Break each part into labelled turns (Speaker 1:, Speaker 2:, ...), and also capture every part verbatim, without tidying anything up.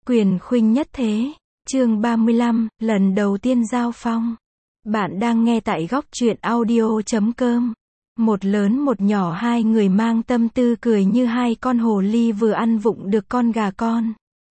Speaker 1: Quyền khuynh nhất thế. Chương ba mươi lăm, lần đầu tiên giao phong. Bạn đang nghe tại góc truyện audio chấm com. Một lớn một nhỏ, hai người mang tâm tư cười như hai con hồ ly vừa ăn vụng được con gà con.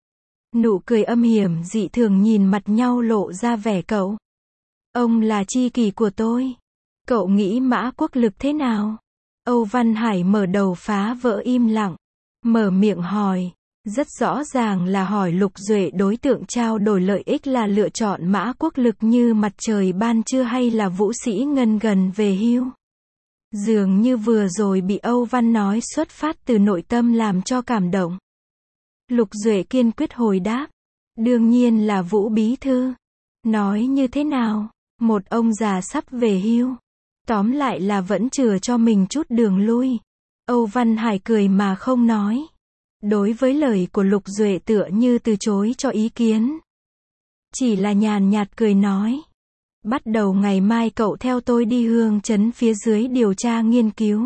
Speaker 1: Nụ cười âm hiểm dị thường nhìn mặt nhau lộ ra vẻ cậu. Ông là tri kỷ của tôi. Cậu nghĩ Mã Quốc Lực thế nào? Âu Văn Hải mở đầu phá vỡ im lặng. Mở miệng hỏi. Rất rõ ràng là hỏi Lục Duệ đối tượng trao đổi lợi ích là lựa chọn Mã Quốc Lực như mặt trời ban trưa hay là Vũ Sĩ Ngân gần về hưu. Dường như vừa rồi bị Âu Văn nói xuất phát từ nội tâm làm cho cảm động. Lục Duệ kiên quyết hồi đáp. Đương nhiên là Vũ Bí Thư. Nói như thế nào? Một ông già sắp về hưu. Tóm lại là vẫn chừa cho mình chút đường lui. Âu Văn Hải cười mà không nói. Đối với lời của Lục Duệ tựa như từ chối cho ý kiến. Chỉ là nhàn nhạt cười nói. Bắt đầu ngày mai cậu theo tôi đi Hương Trấn phía dưới điều tra nghiên cứu.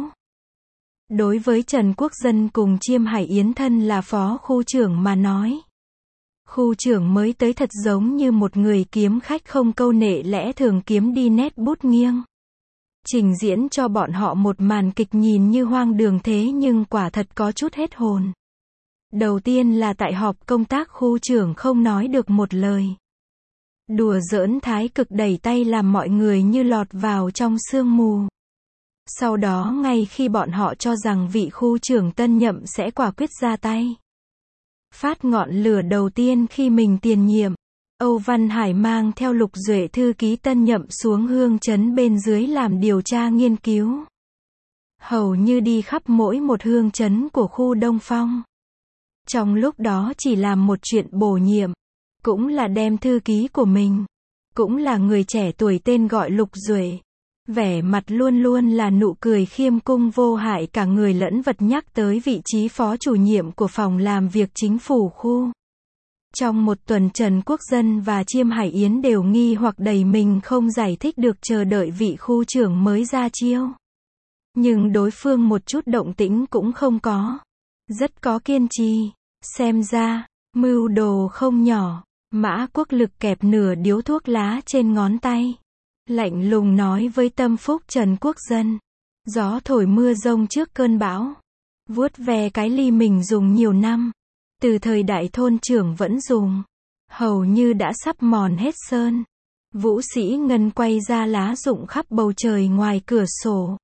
Speaker 1: Đối với Trần Quốc Dân cùng Chiêm Hải Yến thân là phó khu trưởng mà nói. Khu trưởng mới tới thật giống như một người kiếm khách không câu nệ lẽ thường kiếm đi nét bút nghiêng. Trình diễn cho bọn họ một màn kịch nhìn như hoang đường thế nhưng quả thật có chút hết hồn. Đầu tiên là tại họp công tác khu trưởng không nói được một lời. Đùa giỡn thái cực đẩy tay làm mọi người như lọt vào trong sương mù. Sau đó ngay khi bọn họ cho rằng vị khu trưởng tân nhậm sẽ quả quyết ra tay. Phát ngọn lửa đầu tiên khi mình tiền nhiệm. Âu Văn Hải mang theo Lục Duệ thư ký tân nhậm xuống Hương Trấn bên dưới làm điều tra nghiên cứu. Hầu như đi khắp mỗi một hương trấn của khu Đông Phong. Trong lúc đó chỉ làm một chuyện bổ nhiệm. Cũng là đem thư ký của mình. Cũng là người trẻ tuổi tên gọi Lục Duệ. Vẻ mặt luôn luôn là nụ cười khiêm cung vô hại cả người lẫn vật nhắc tới vị trí phó chủ nhiệm của phòng làm việc chính phủ khu. Trong một tuần Trần Quốc Dân và Chiêm Hải Yến đều nghi hoặc đầy mình không giải thích được chờ đợi vị khu trưởng mới ra chiêu. Nhưng đối phương một chút động tĩnh cũng không có. Rất có kiên trì. Xem ra, mưu đồ không nhỏ. Mã Quốc Lực kẹp nửa điếu thuốc lá trên ngón tay. Lạnh lùng nói với tâm phúc Trần Quốc Dân. Gió thổi mưa rông trước cơn bão. Vuốt ve cái ly mình dùng nhiều năm. Từ thời đại thôn trưởng vẫn dùng. Hầu như đã sắp mòn hết sơn. Vũ Sĩ Ngân quay ra lá rụng khắp bầu trời ngoài cửa sổ.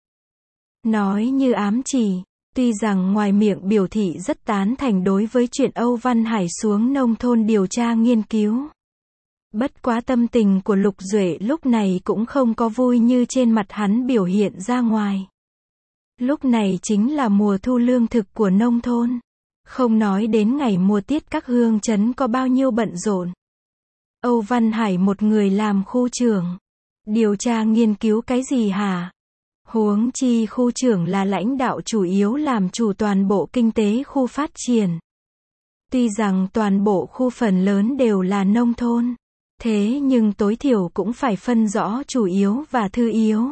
Speaker 1: Nói như ám chỉ. Tuy rằng ngoài miệng biểu thị rất tán thành đối với chuyện Âu Văn Hải xuống nông thôn điều tra nghiên cứu. Bất quá tâm tình của Lục Duệ lúc này cũng không có vui như trên mặt hắn biểu hiện ra ngoài. Lúc này chính là mùa thu lương thực của nông thôn. Không nói đến ngày mùa tiết các hương trấn có bao nhiêu bận rộn. Âu Văn Hải một người làm khu trưởng. Điều tra nghiên cứu cái gì hả? Huống chi khu trưởng là lãnh đạo chủ yếu làm chủ toàn bộ kinh tế khu phát triển. Tuy rằng toàn bộ khu phần lớn đều là nông thôn. Thế nhưng tối thiểu cũng phải phân rõ chủ yếu và thứ yếu.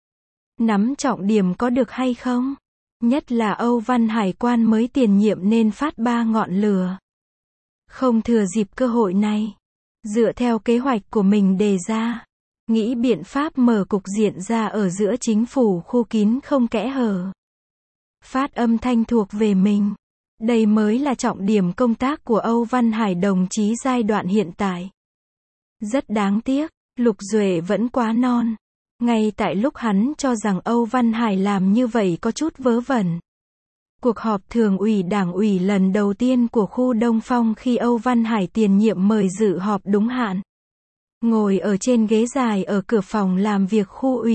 Speaker 1: Nắm trọng điểm có được hay không? Nhất là Âu Văn Hải quan mới tiền nhiệm nên phát ba ngọn lửa. Không thừa dịp cơ hội này. Dựa theo kế hoạch của mình đề ra. Nghĩ biện pháp mở cục diện ra ở giữa chính phủ khu kín không kẽ hở. Phát âm thanh thuộc về mình. Đây mới là trọng điểm công tác của Âu Văn Hải đồng chí giai đoạn hiện tại. Rất đáng tiếc, Lục Duệ vẫn quá non. Ngay tại lúc hắn cho rằng Âu Văn Hải làm như vậy có chút vớ vẩn. Cuộc họp thường ủy đảng ủy lần đầu tiên của khu Đông Phong khi Âu Văn Hải tiền nhiệm mời dự họp đúng hạn. Ngồi ở trên ghế dài ở cửa phòng làm việc khu ủy.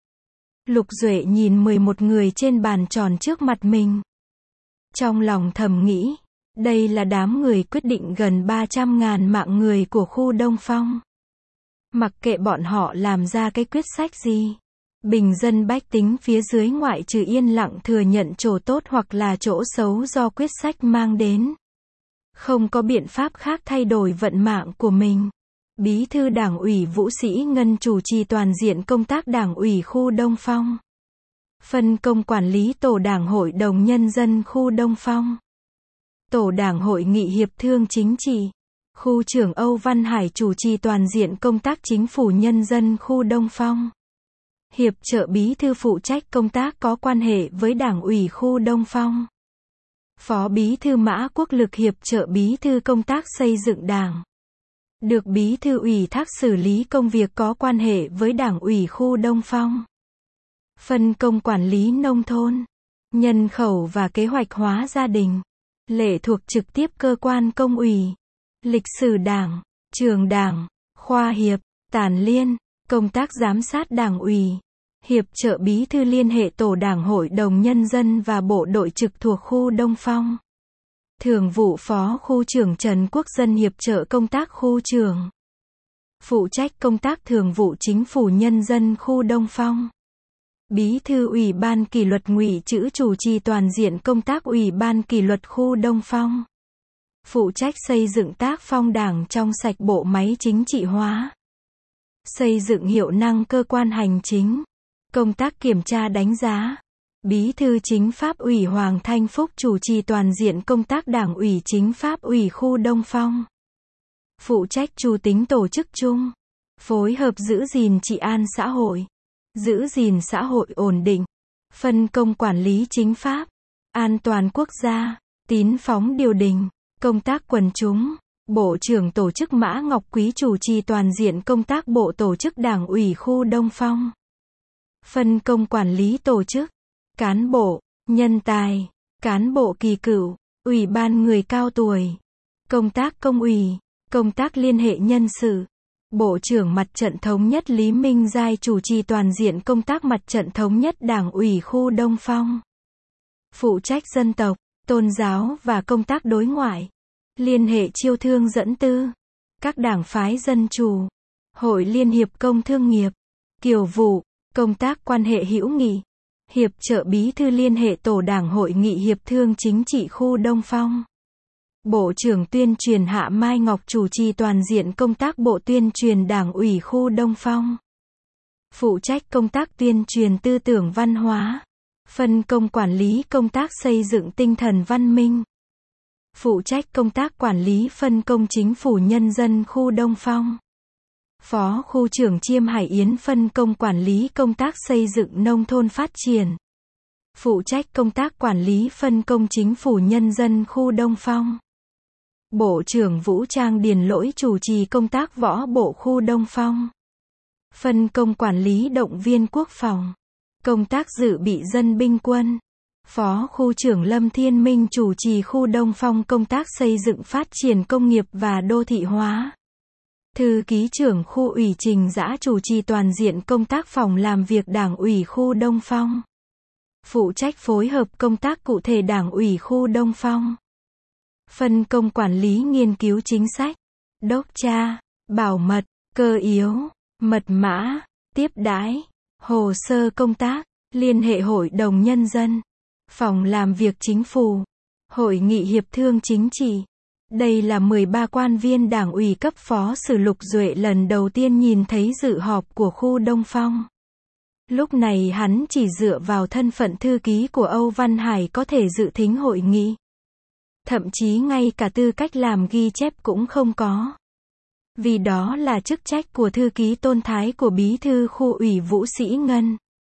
Speaker 1: Lục Duệ nhìn mười một người trên bàn tròn trước mặt mình. Trong lòng thầm nghĩ, đây là đám người quyết định gần ba trăm ngàn mạng người của khu Đông Phong. Mặc kệ bọn họ làm ra cái quyết sách gì. Bình dân bách tính phía dưới ngoại trừ yên lặng thừa nhận chỗ tốt hoặc là chỗ xấu do quyết sách mang đến. Không có biện pháp khác thay đổi vận mạng của mình. Bí thư Đảng ủy Vũ Sĩ Ngân chủ trì toàn diện công tác Đảng ủy khu Đông Phong. Phân công quản lý tổ Đảng hội đồng nhân dân khu Đông Phong. Tổ Đảng hội nghị hiệp thương chính trị. Khu trưởng Âu Văn Hải chủ trì toàn diện công tác chính phủ nhân dân khu Đông Phong. Hiệp trợ bí thư phụ trách công tác có quan hệ với Đảng ủy khu Đông Phong. Phó bí thư Mã Quốc Lực hiệp trợ bí thư công tác xây dựng Đảng. Được bí thư ủy thác xử lý công việc có quan hệ với Đảng ủy khu Đông Phong. Phân công quản lý nông thôn, nhân khẩu và kế hoạch hóa gia đình. Lệ thuộc trực tiếp cơ quan công ủy. Lịch sử Đảng, trường Đảng, khoa hiệp, tản liên, công tác giám sát Đảng ủy. Hiệp trợ bí thư liên hệ tổ Đảng Hội đồng Nhân dân và bộ đội trực thuộc khu Đông Phong. Thường vụ phó khu trưởng Trần Quốc Dân hiệp trợ công tác khu trưởng. Phụ trách công tác thường vụ chính phủ nhân dân khu Đông Phong. Bí thư Ủy ban kỷ luật Ngụy Chữ chủ trì toàn diện công tác Ủy ban kỷ luật khu Đông Phong. Phụ trách xây dựng tác phong Đảng trong sạch bộ máy chính trị hóa. Xây dựng hiệu năng cơ quan hành chính. Công tác kiểm tra đánh giá. Bí thư chính pháp ủy Hoàng Thanh Phúc chủ trì toàn diện công tác Đảng ủy chính pháp ủy khu Đông Phong. Phụ trách chủ tính tổ chức chung. Phối hợp giữ gìn trị an xã hội. Giữ gìn xã hội ổn định. Phân công quản lý chính pháp. An toàn quốc gia. Tín phóng điều đình. Công tác quần chúng. Bộ trưởng tổ chức Mã Ngọc Quý chủ trì toàn diện công tác bộ tổ chức Đảng ủy khu Đông Phong. Phân công quản lý tổ chức. Cán bộ, nhân tài, cán bộ kỳ cựu, ủy ban người cao tuổi. Công tác công ủy, công tác liên hệ nhân sự. Bộ trưởng Mặt trận Thống nhất Lý Minh Giai chủ trì toàn diện công tác Mặt trận Thống nhất Đảng ủy khu Đông Phong. Phụ trách dân tộc, tôn giáo và công tác đối ngoại. Liên hệ chiêu thương dẫn tư. Các đảng phái dân chủ. Hội Liên hiệp Công thương nghiệp. Kiều vụ, công tác quan hệ hữu nghị. Hiệp trợ bí thư liên hệ tổ Đảng Hội nghị hiệp thương chính trị khu Đông Phong. Bộ trưởng tuyên truyền Hạ Mai Ngọc chủ trì toàn diện công tác bộ tuyên truyền Đảng ủy khu Đông Phong. Phụ trách công tác tuyên truyền tư tưởng văn hóa. Phân công quản lý công tác xây dựng tinh thần văn minh. Phụ trách công tác quản lý phân công chính phủ nhân dân khu Đông Phong. Phó khu trưởng Chiêm Hải Yến phân công quản lý công tác xây dựng nông thôn phát triển. Phụ trách công tác quản lý phân công chính phủ nhân dân khu Đông Phong. Bộ trưởng Vũ Trang Điền Lỗi chủ trì công tác võ bộ khu Đông Phong. Phân công quản lý động viên quốc phòng. Công tác dự bị dân binh quân. Phó khu trưởng Lâm Thiên Minh chủ trì khu Đông Phong công tác xây dựng phát triển công nghiệp và đô thị hóa. Thư ký trưởng khu ủy Trình Dã chủ trì toàn diện công tác phòng làm việc Đảng ủy khu Đông Phong. Phụ trách phối hợp công tác cụ thể Đảng ủy khu Đông Phong. Phân công quản lý nghiên cứu chính sách, đốc tra, bảo mật, cơ yếu, mật mã, tiếp đãi, hồ sơ công tác, liên hệ hội đồng nhân dân, phòng làm việc chính phủ, hội nghị hiệp thương chính trị. Đây là mười ba quan viên Đảng ủy cấp phó Sử Lục Duệ lần đầu tiên nhìn thấy dự họp của khu Đông Phong. Lúc này hắn chỉ dựa vào thân phận thư ký của Âu Văn Hải có thể dự thính hội nghị. Thậm chí ngay cả tư cách làm ghi chép cũng không có. Vì đó là chức trách của thư ký tôn thái của bí thư khu ủy Vũ Sĩ Ngân.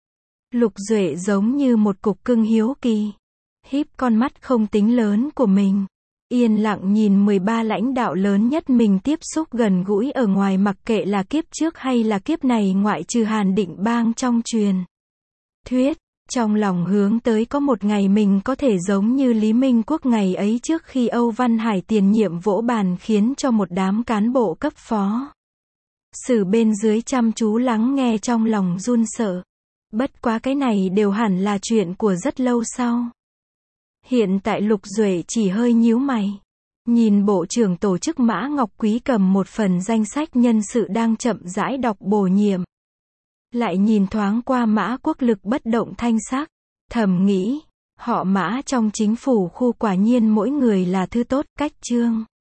Speaker 1: Lục Duệ giống như một cục cưng hiếu kỳ. Híp con mắt không tính lớn của mình. Yên lặng nhìn mười ba lãnh đạo lớn nhất mình tiếp xúc gần gũi ở ngoài, mặc kệ là kiếp trước hay là kiếp này, ngoại trừ Hàn Định Bang trong truyền thuyết. Trong lòng hướng tới có một ngày mình có thể giống như Lý Minh Quốc ngày ấy trước khi Âu Văn Hải tiền nhiệm vỗ bàn khiến cho một đám cán bộ cấp phó Sử bên dưới chăm chú lắng nghe trong lòng run sợ. Bất quá cái này đều hẳn là chuyện của rất lâu sau. Hiện tại Lục Duệ chỉ hơi nhíu mày. Nhìn bộ trưởng tổ chức Mã Ngọc Quý cầm một phần danh sách nhân sự đang chậm rãi đọc bổ nhiệm. Lại nhìn thoáng qua Mã Quốc Lực bất động thanh sắc. Thầm nghĩ, họ Mã trong chính phủ khu quả nhiên mỗi người là thứ tốt, cách trương.